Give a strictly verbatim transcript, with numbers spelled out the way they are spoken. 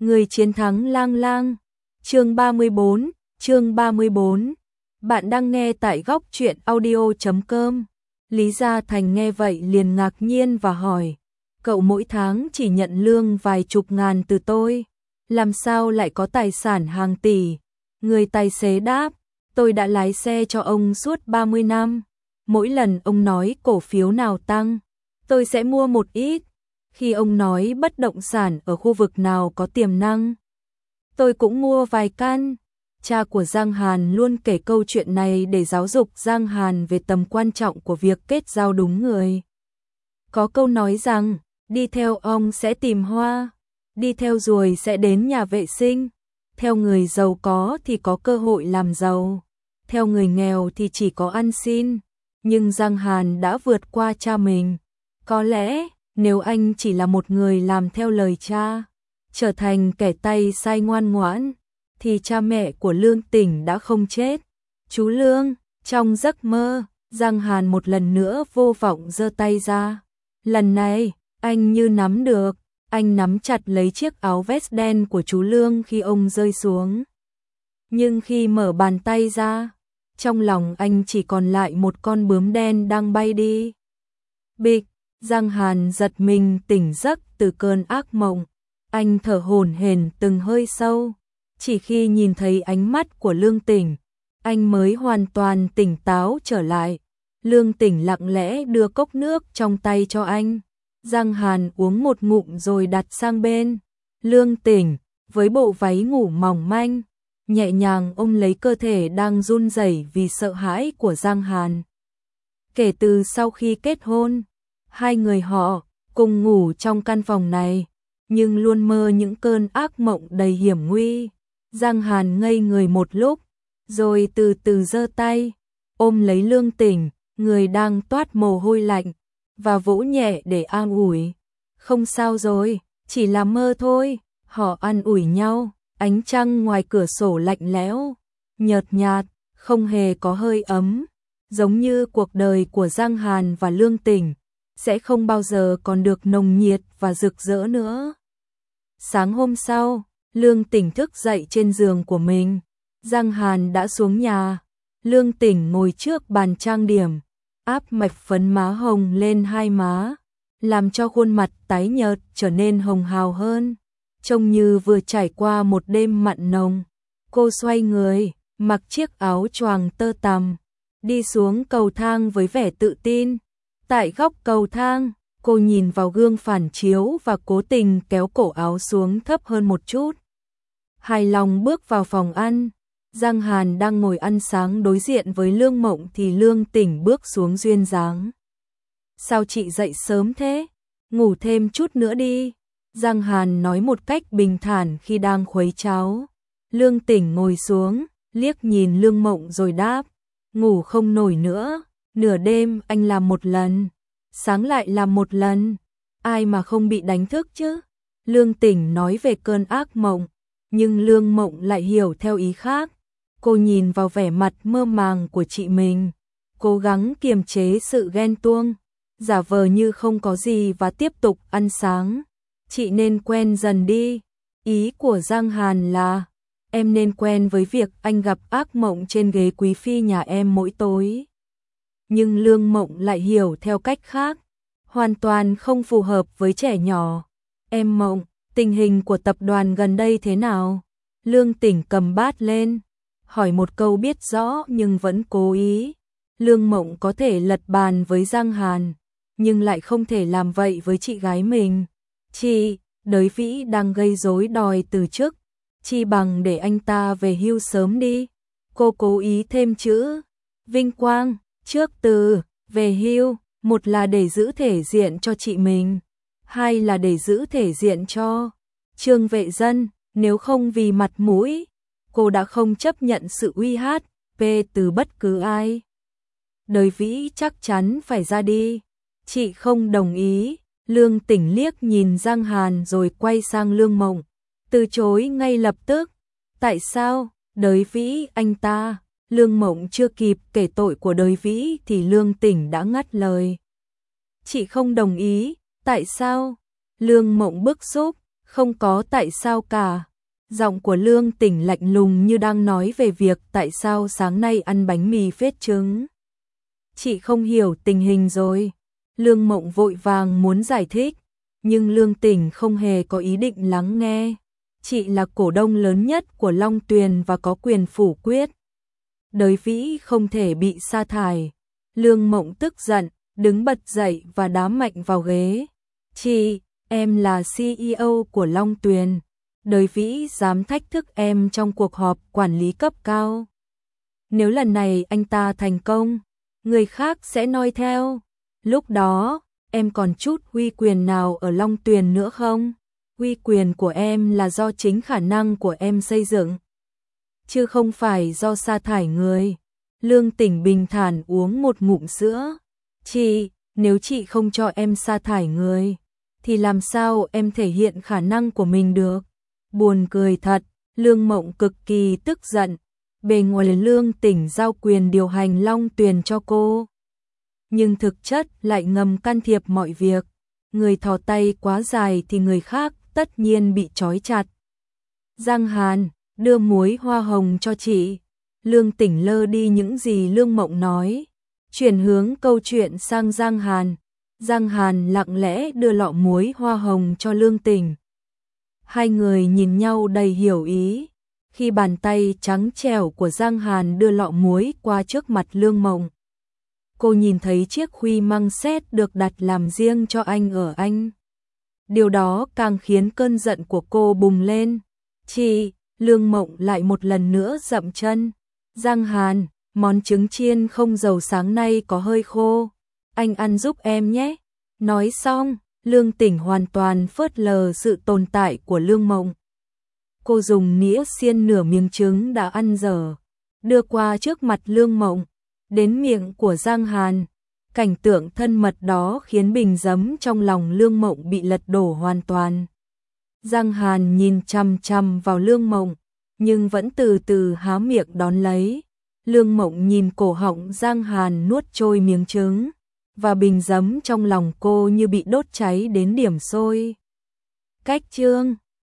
Người chiến thắng lang lang. Chương ba mươi bốn, chương ba mươi bốn. Bạn đang nghe tại góc truyện audio chấm com. Lý Gia Thành nghe vậy liền ngạc nhiên và hỏi, cậu mỗi tháng chỉ nhận lương vài chục ngàn từ tôi, làm sao lại có tài sản hàng tỷ? Người tài xế đáp, tôi đã lái xe cho ông suốt ba mươi năm. Mỗi lần ông nói cổ phiếu nào tăng, tôi sẽ mua một ít. Khi ông nói bất động sản ở khu vực nào có tiềm năng, tôi cũng mua vài căn. Cha của Giang Hàn luôn kể câu chuyện này để giáo dục Giang Hàn về tầm quan trọng của việc kết giao đúng người. Có câu nói rằng, đi theo ong sẽ tìm hoa, đi theo ruồi sẽ đến nhà vệ sinh. Theo người giàu có thì có cơ hội làm giàu, theo người nghèo thì chỉ có ăn xin. Nhưng Giang Hàn đã vượt qua cha mình. Có lẽ, nếu anh chỉ là một người làm theo lời cha, trở thành kẻ tay sai ngoan ngoãn, thì cha mẹ của Lương Tỉnh đã không chết. Chú Lương, trong giấc mơ, Giang Hàn một lần nữa vô vọng giơ tay ra. Lần này, anh như nắm được, anh nắm chặt lấy chiếc áo vest đen của chú Lương khi ông rơi xuống. Nhưng khi mở bàn tay ra, trong lòng anh chỉ còn lại một con bướm đen đang bay đi. Bịch, Giang Hàn giật mình tỉnh giấc từ cơn ác mộng. Anh thở hổn hển từng hơi sâu. Chỉ khi nhìn thấy ánh mắt của Lương Tỉnh, anh mới hoàn toàn tỉnh táo trở lại. Lương Tỉnh lặng lẽ đưa cốc nước trong tay cho anh. Giang Hàn uống một ngụm rồi đặt sang bên. Lương Tỉnh, với bộ váy ngủ mỏng manh, nhẹ nhàng ôm lấy cơ thể đang run rẩy vì sợ hãi của Giang Hàn. Kể từ sau khi kết hôn, hai người họ cùng ngủ trong căn phòng này, nhưng luôn mơ những cơn ác mộng đầy hiểm nguy. Giang Hàn ngây người một lúc, rồi từ từ giơ tay, ôm lấy Lương Tỉnh, người đang toát mồ hôi lạnh, và vỗ nhẹ để an ủi. Không sao rồi, chỉ là mơ thôi. Họ an ủi nhau, ánh trăng ngoài cửa sổ lạnh lẽo, nhợt nhạt, không hề có hơi ấm, giống như cuộc đời của Giang Hàn và Lương Tỉnh sẽ không bao giờ còn được nồng nhiệt và rực rỡ nữa. Sáng hôm sau, Lương Tỉnh thức dậy trên giường của mình. Giang Hàn đã xuống nhà. Lương Tỉnh ngồi trước bàn trang điểm, áp mạch phấn má hồng lên hai má, làm cho khuôn mặt tái nhợt trở nên hồng hào hơn, trông như vừa trải qua một đêm mặn nồng. Cô xoay người, mặc chiếc áo choàng tơ tằm, đi xuống cầu thang với vẻ tự tin. Tại góc cầu thang, cô nhìn vào gương phản chiếu và cố tình kéo cổ áo xuống thấp hơn một chút. Hài lòng bước vào phòng ăn. Giang Hàn đang ngồi ăn sáng đối diện với Lương Mộng thì Lương Tỉnh bước xuống duyên dáng. Sao chị dậy sớm thế? Ngủ thêm chút nữa đi. Giang Hàn nói một cách bình thản khi đang khuấy cháo. Lương Tỉnh ngồi xuống, liếc nhìn Lương Mộng rồi đáp, ngủ không nổi nữa. Nửa đêm anh làm một lần, sáng lại làm một lần, ai mà không bị đánh thức chứ? Lương Tỉnh nói về cơn ác mộng, nhưng Lương Mộng lại hiểu theo ý khác. Cô nhìn vào vẻ mặt mơ màng của chị mình, cố gắng kiềm chế sự ghen tuông, giả vờ như không có gì và tiếp tục ăn sáng. Chị nên quen dần đi. Ý của Giang Hàn là, em nên quen với việc anh gặp ác mộng trên ghế quý phi nhà em mỗi tối. Nhưng Lương Mộng lại hiểu theo cách khác, hoàn toàn không phù hợp với trẻ nhỏ. Em Mộng, tình hình của tập đoàn gần đây thế nào? Lương Tỉnh cầm bát lên, hỏi một câu biết rõ nhưng vẫn cố ý. Lương Mộng có thể lật bàn với Giang Hàn, nhưng lại không thể làm vậy với chị gái mình. Chị, Đới Vĩ đang gây rối đòi từ chức, chi bằng để anh ta về hưu sớm đi. Cô cố ý thêm chữ vinh quang trước từ về hưu, một là để giữ thể diện cho chị mình, hai là để giữ thể diện cho Trương Vệ Dân. Nếu không vì mặt mũi, cô đã không chấp nhận sự uy hiếp từ bất cứ ai. Đới Vĩ chắc chắn phải ra đi. Chị không đồng ý. Lương Tỉnh liếc nhìn Giang Hàn rồi quay sang Lương Mộng, từ chối ngay lập tức. Tại sao? Đới Vĩ anh ta. Lương Mộng chưa kịp kể tội của Đới Vĩ thì Lương Tỉnh đã ngắt lời. Chị không đồng ý. Tại sao? Lương Mộng bức xúc. Không có tại sao cả. Giọng của Lương Tỉnh lạnh lùng như đang nói về việc tại sao sáng nay ăn bánh mì phết trứng. Chị không hiểu tình hình rồi. Lương Mộng vội vàng muốn giải thích, nhưng Lương Tỉnh không hề có ý định lắng nghe. Chị là cổ đông lớn nhất của Long Tuyền và có quyền phủ quyết. Đới Vĩ không thể bị sa thải. Lương Mộng tức giận, đứng bật dậy và đá mạnh vào ghế. Chị, em là xê e ô của Long Tuyền. Đới Vĩ dám thách thức em trong cuộc họp quản lý cấp cao. Nếu lần này anh ta thành công, người khác sẽ noi theo. Lúc đó, em còn chút uy quyền nào ở Long Tuyền nữa không? Uy quyền của em là do chính khả năng của em xây dựng, chứ không phải do sa thải người. Lương Tỉnh bình thản uống một ngụm sữa. Chị, nếu chị không cho em sa thải người, thì làm sao em thể hiện khả năng của mình được? Buồn cười thật, Lương Mộng cực kỳ tức giận. Bề ngoài Lương Tỉnh giao quyền điều hành Long Tuyền cho cô, nhưng thực chất lại ngầm can thiệp mọi việc. Người thò tay quá dài thì người khác tất nhiên bị trói chặt. Giang Hàn, đưa muối hoa hồng cho chị. Lương Tỉnh lơ đi những gì Lương Mộng nói, chuyển hướng câu chuyện sang Giang Hàn. Giang Hàn lặng lẽ đưa lọ muối hoa hồng cho Lương Tỉnh. Hai người nhìn nhau đầy hiểu ý. Khi bàn tay trắng trẻo của Giang Hàn đưa lọ muối qua trước mặt Lương Mộng, cô nhìn thấy chiếc khuy măng sét được đặt làm riêng cho anh ở Anh. Điều đó càng khiến cơn giận của cô bùng lên. Chị, Lương Mộng lại một lần nữa dậm chân. Giang Hàn, món trứng chiên không dầu sáng nay có hơi khô. Anh ăn giúp em nhé. Nói xong, Lương Tỉnh hoàn toàn phớt lờ sự tồn tại của Lương Mộng. Cô dùng nĩa xiên nửa miếng trứng đã ăn dở, đưa qua trước mặt Lương Mộng, đến miệng của Giang Hàn. Cảnh tượng thân mật đó khiến bình giấm trong lòng Lương Mộng bị lật đổ hoàn toàn. Giang Hàn nhìn chằm chằm vào Lương Mộng, nhưng vẫn từ từ há miệng đón lấy. Lương Mộng nhìn cổ họng Giang Hàn nuốt trôi miếng trứng, và bình giấm trong lòng cô như bị đốt cháy đến điểm sôi. Cách chương